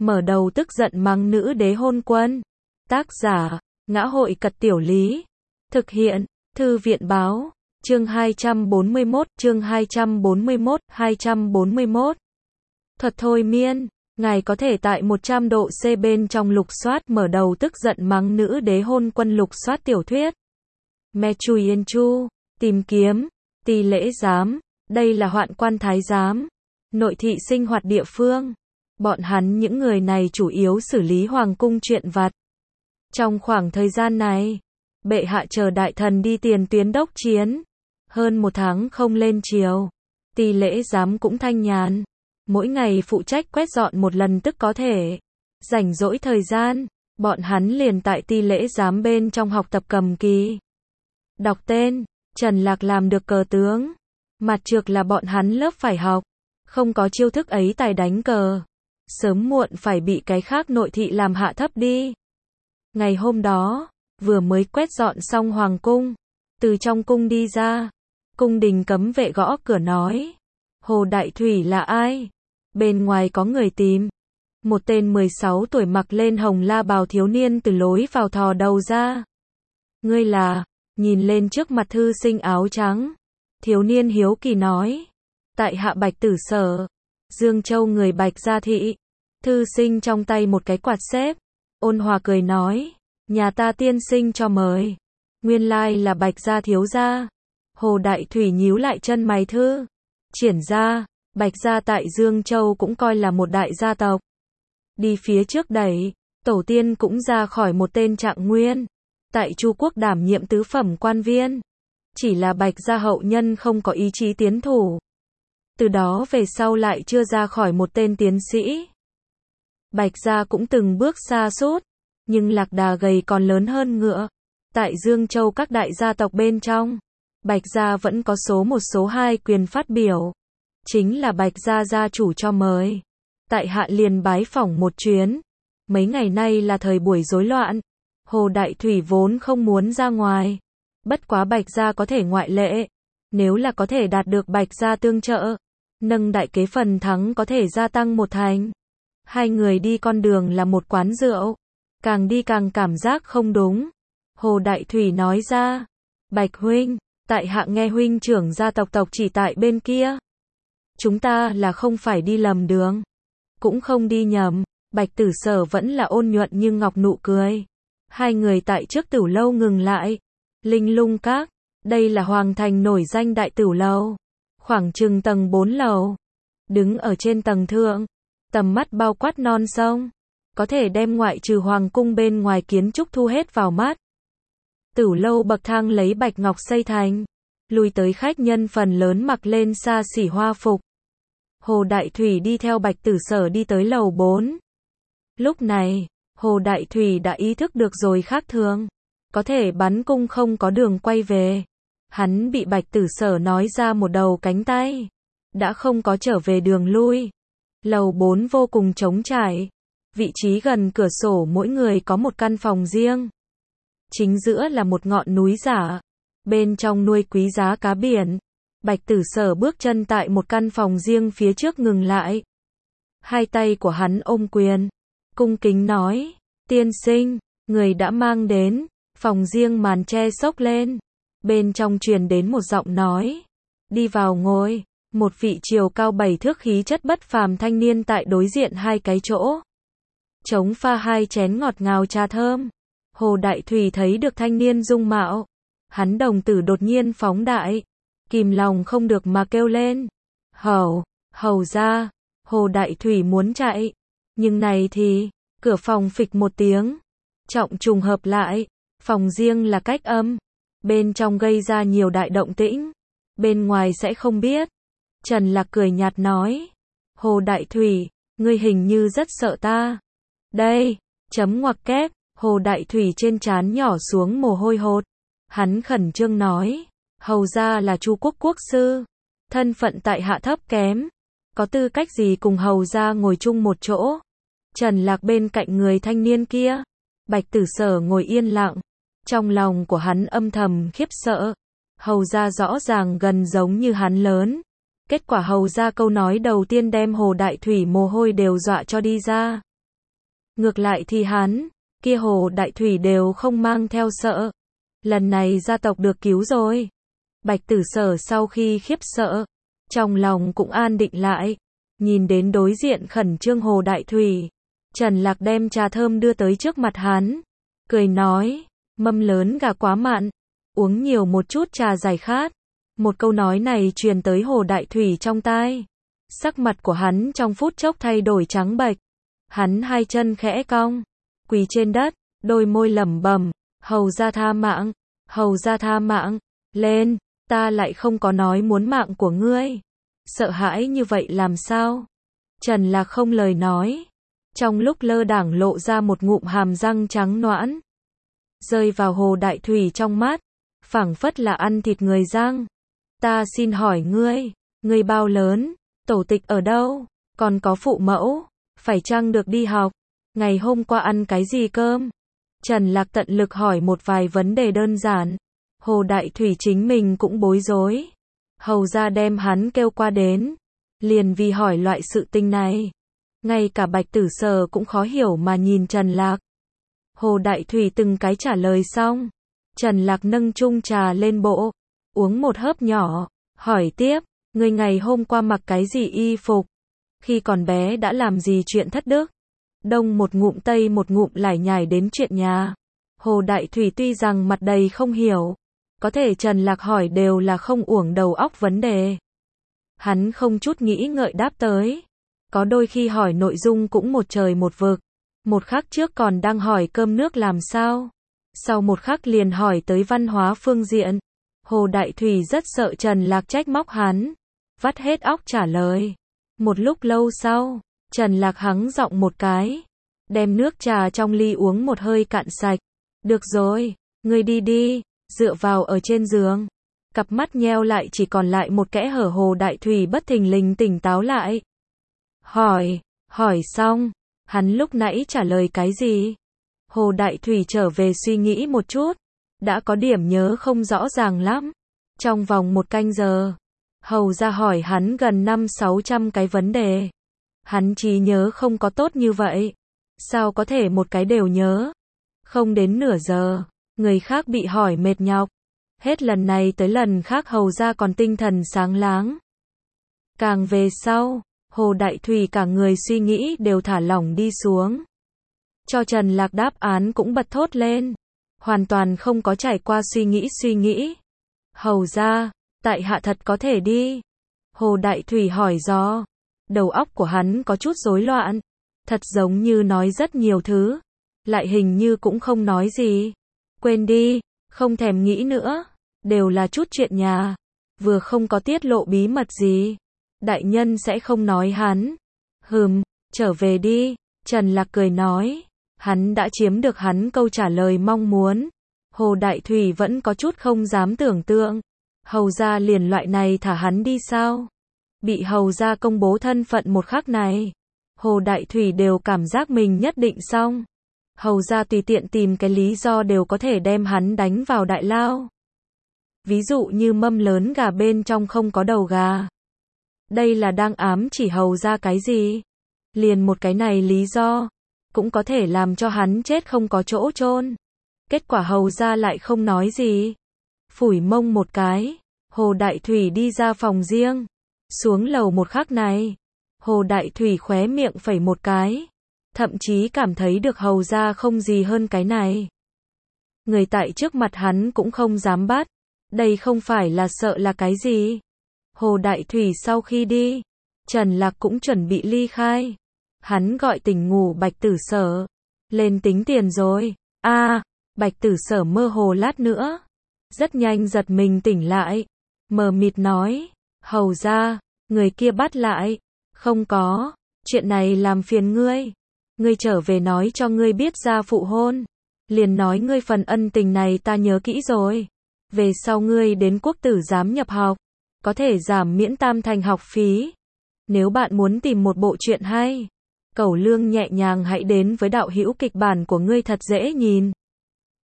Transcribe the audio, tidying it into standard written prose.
mở đầu tức giận mắng nữ đế hôn quân. Tác giả, Ngã hội Cật Tiểu Lý. Thực hiện, Thư viện Báo. Chương 241, chương 241. Thuật thôi miên. Ngài có thể tại 100 độ C bên trong lục soát mở đầu tức giận mắng nữ đế hôn quân lục soát tiểu thuyết. Me Chui Yên Chu. Tìm kiếm. Tỳ lễ giám. Đây là hoạn quan thái giám. Nội thị sinh hoạt địa phương. Bọn hắn những người này chủ yếu xử lý hoàng cung chuyện vặt. Trong khoảng thời gian này, bệ hạ chờ đại thần đi tiền tuyến đốc chiến. Hơn 1 tháng không lên triều. Tỳ lễ giám cũng thanh nhàn. Mỗi ngày phụ trách quét dọn một lần tức có thể. Rảnh rỗi thời gian, bọn hắn liền tại tỳ lễ giám bên trong học tập cầm kỳ. Đọc tên, Trần Lạc làm được cờ tướng. Mặt trược là bọn hắn lớp phải học. Không có chiêu thức ấy tài đánh cờ. Sớm muộn phải bị cái khác nội thị làm hạ thấp đi. Ngày hôm đó, vừa mới quét dọn xong hoàng cung. Từ trong cung đi ra. Cung đình cấm vệ gõ cửa nói. Hồ Đại Thủy là ai? Bên ngoài có người tìm. Một tên 16 tuổi mặc lên hồng la bào thiếu niên từ lối vào thò đầu ra. Ngươi là? Nhìn lên trước mặt thư sinh áo trắng. Thiếu niên hiếu kỳ nói. Tại hạ Bạch Tử Sở. Dương Châu người Bạch Gia Thị. Thư sinh trong tay một cái quạt xếp. Ôn hòa cười nói. Nhà ta tiên sinh cho mời. Nguyên lai là Bạch Gia thiếu gia. Hồ Đại Thủy nhíu lại chân mày thư. Triển ra, Bạch Gia tại Dương Châu cũng coi là một đại gia tộc. Đi phía trước đẩy, tổ tiên cũng ra khỏi một tên Trạng Nguyên. Tại Chu Quốc đảm nhiệm tứ phẩm quan viên. Chỉ là Bạch Gia hậu nhân không có ý chí tiến thủ. Từ đó về sau lại chưa ra khỏi một tên tiến sĩ. Bạch Gia cũng từng bước xa sút, nhưng lạc đà gầy còn lớn hơn ngựa. Tại Dương Châu các đại gia tộc bên trong, Bạch Gia vẫn có số 1 số 2 quyền phát biểu. Chính là Bạch Gia gia chủ cho mời. Tại hạ liền bái phỏng một chuyến. Mấy ngày nay là thời buổi rối loạn. Hồ Đại Thủy vốn không muốn ra ngoài. Bất quá Bạch Gia có thể ngoại lệ. Nếu là có thể đạt được Bạch Gia tương trợ, nâng đại kế phần thắng có thể gia tăng 1 thành. Hai người đi con đường là một quán rượu. Càng đi càng cảm giác không đúng. Hồ Đại Thủy nói ra. Bạch huynh, tại hạ nghe huynh trưởng gia tộc chỉ tại bên kia. Chúng ta là không phải đi lầm đường. Cũng không đi nhầm. Bạch Tử Sở vẫn là ôn nhuận như ngọc nụ cười. Hai người tại trước tửu lâu ngừng lại. Linh Lung Các. Đây là hoàng thành nổi danh đại tửu lâu. Khoảng chừng tầng 4 lầu. Đứng ở trên tầng thượng. Tầm mắt bao quát non sông. Có thể đem ngoại trừ hoàng cung bên ngoài kiến trúc thu hết vào mắt. Tửu lâu bậc thang lấy bạch ngọc xây thành. Lui tới khách nhân phần lớn mặc lên xa xỉ hoa phục. Hồ Đại Thủy đi theo Bạch Tử Sở đi tới lầu 4. Lúc này, Hồ Đại Thủy đã ý thức được rồi khác thường. Có thể bắn cung không có đường quay về. Hắn bị Bạch Tử Sở nói ra một đầu cánh tay. Đã không có trở về đường lui. Lầu 4 vô cùng trống trải. Vị trí gần cửa sổ mỗi người có một căn phòng riêng. Chính giữa là một ngọn núi giả. Bên trong nuôi quý giá cá biển. Bạch Tử Sở bước chân tại một căn phòng riêng phía trước ngừng lại. Hai tay của hắn ôm quyền. Cung kính nói. Tiên sinh, người đã mang đến. Phòng riêng màn che xốc lên. Bên trong truyền đến một giọng nói. Đi vào ngồi. Một vị chiều cao 7 thước khí chất bất phàm thanh niên tại đối diện hai cái chỗ. Chống pha 2 chén ngọt ngào trà thơm. Hồ Đại Thủy thấy được thanh niên dung mạo. Hắn đồng tử đột nhiên phóng đại. Kìm lòng không được mà kêu lên. Hầu ra. Hồ Đại Thủy muốn chạy. Nhưng này thì, cửa phòng phịch một tiếng. Trọng trùng hợp lại. Phòng riêng là cách âm. Bên trong gây ra nhiều đại động tĩnh. Bên ngoài sẽ không biết. Trần Lạc cười nhạt nói. Hồ Đại Thủy, ngươi hình như rất sợ ta. Đây, chấm ngoặc kép. Hồ Đại Thủy trên trán nhỏ xuống mồ hôi hột. Hắn khẩn trương nói. Hầu ra là Chu Quốc quốc sư. Thân phận tại hạ thấp kém. Có tư cách gì cùng hầu ra ngồi chung một chỗ. Trần Lạc bên cạnh người thanh niên kia. Bạch Tử Sở ngồi yên lặng. Trong lòng của hắn âm thầm khiếp sợ. Hầu ra rõ ràng gần giống như hắn lớn. Kết quả hầu ra câu nói đầu tiên đem Hồ Đại Thủy mồ hôi đều dọa cho đi ra. Ngược lại thì hắn, kia Hồ Đại Thủy đều không mang theo sợ. Lần này gia tộc được cứu rồi. Bạch Tử Sở sau khi khiếp sợ, trong lòng cũng an định lại. Nhìn đến đối diện khẩn trương Hồ Đại Thủy, Trần Lạc đem trà thơm đưa tới trước mặt hắn, cười nói, mâm lớn gà quá mặn, uống nhiều một chút trà giải khát. Một câu nói này truyền tới Hồ Đại Thủy trong tai. Sắc mặt của hắn trong phút chốc thay đổi trắng bệch. Hắn hai chân khẽ cong, quỳ trên đất, đôi môi lẩm bẩm, hầu gia tha mạng, hầu gia tha mạng, lên, ta lại không có nói muốn mạng của ngươi. Sợ hãi như vậy làm sao? Trần Lạc không lời nói. Trong lúc lơ đãng lộ ra một ngụm hàm răng trắng nõn, rơi vào Hồ Đại Thủy trong mắt, phảng phất là ăn thịt người răng. Ta xin hỏi ngươi bao lớn, tổ tịch ở đâu, còn có phụ mẫu, phải chăng được đi học, ngày hôm qua ăn cái gì cơm? Trần Lạc tận lực hỏi một vài vấn đề đơn giản. Hồ Đại Thủy chính mình cũng bối rối. Hầu gia đem hắn kêu qua đến, liền vì hỏi loại sự tình này. Ngay cả Bạch Tử Sở cũng khó hiểu mà nhìn Trần Lạc. Hồ Đại Thủy từng cái trả lời xong, Trần Lạc nâng chung trà lên bộ, uống một hớp nhỏ, hỏi tiếp, ngươi ngày hôm qua mặc cái gì y phục? Khi còn bé đã làm gì chuyện thất đức? Đông một ngụm tây một ngụm lải nhải đến chuyện nhà. Hồ Đại Thủy tuy rằng mặt đầy không hiểu, có thể Trần Lạc hỏi đều là không uổng đầu óc vấn đề. Hắn không chút nghĩ ngợi đáp tới. Có đôi khi hỏi nội dung cũng một trời một vực. Một khắc trước còn đang hỏi cơm nước làm sao, sau một khắc liền hỏi tới văn hóa phương diện. Hồ Đại Thủy rất sợ Trần Lạc trách móc hắn, vắt hết óc trả lời. Một lúc lâu sau, Trần Lạc hắng giọng một cái, đem nước trà trong ly uống một hơi cạn sạch. Được rồi, ngươi đi đi, dựa vào ở trên giường. Cặp mắt nheo lại chỉ còn lại một kẽ hở. Hồ Đại Thủy bất thình lình tỉnh táo lại. Hỏi xong, hắn lúc nãy trả lời cái gì? Hồ Đại Thủy trở về suy nghĩ một chút, đã có điểm nhớ không rõ ràng lắm. Trong vòng một canh giờ, hầu ra hỏi hắn gần 500-600 cái vấn đề. Hắn trí nhớ không có tốt như vậy. Sao có thể một cái đều nhớ? Không đến nửa giờ, người khác bị hỏi mệt nhọc. Hết lần này tới lần khác hầu ra còn tinh thần sáng láng. Càng về sau, Hồ Đại Thủy cả người suy nghĩ đều thả lỏng đi xuống. Cho Trần Lạc đáp án cũng bật thốt lên. Hoàn toàn không có trải qua suy nghĩ. Hầu ra, tại hạ thật có thể đi. Hồ Đại Thủy hỏi do. Đầu óc của hắn có chút rối loạn. Thật giống như nói rất nhiều thứ, lại hình như cũng không nói gì. Quên đi, không thèm nghĩ nữa. Đều là chút chuyện nhà. Vừa không có tiết lộ bí mật gì. Đại nhân sẽ không nói hắn. Trở về đi. Trần Lạc cười nói. Hắn đã chiếm được hắn câu trả lời mong muốn. Hồ Đại Thủy vẫn có chút không dám tưởng tượng. Hầu gia liền loại này thả hắn đi sao? Bị hầu gia công bố thân phận một khắc này, Hồ Đại Thủy đều cảm giác mình nhất định xong. Hầu gia tùy tiện tìm cái lý do đều có thể đem hắn đánh vào đại lao. Ví dụ như mâm lớn gà bên trong không có đầu gà. Đây là đang ám chỉ hầu gia cái gì? Liền một cái này lý do cũng có thể làm cho hắn chết không có chỗ chôn. Kết quả hầu gia lại không nói gì. Phủi mông một cái, Hồ Đại Thủy đi ra phòng riêng. Xuống lầu một khắc này, Hồ Đại Thủy khóe miệng phẩy một cái. Thậm chí cảm thấy được hầu gia không gì hơn cái này. Người tại trước mặt hắn cũng không dám bắt. Đây không phải là sợ là cái gì. Hồ Đại Thủy sau khi đi, Trần Lạc cũng chuẩn bị ly khai. Hắn gọi tỉnh ngủ Bạch Tử Sở. Lên tính tiền rồi. Bạch Tử Sở mơ hồ lát nữa. Rất nhanh giật mình tỉnh lại. Mờ mịt nói. Hầu ra, người kia bắt lại. Không có, chuyện này làm phiền ngươi. Ngươi trở về nói cho ngươi biết ra phụ hôn. Liền nói ngươi phần ân tình này ta nhớ kỹ rồi. Về sau ngươi đến quốc tử giám nhập học, có thể giảm miễn tam thành học phí. Nếu bạn muốn tìm một bộ truyện hay, cẩu lương nhẹ nhàng hãy đến với đạo hữu kịch bản của ngươi thật dễ nhìn.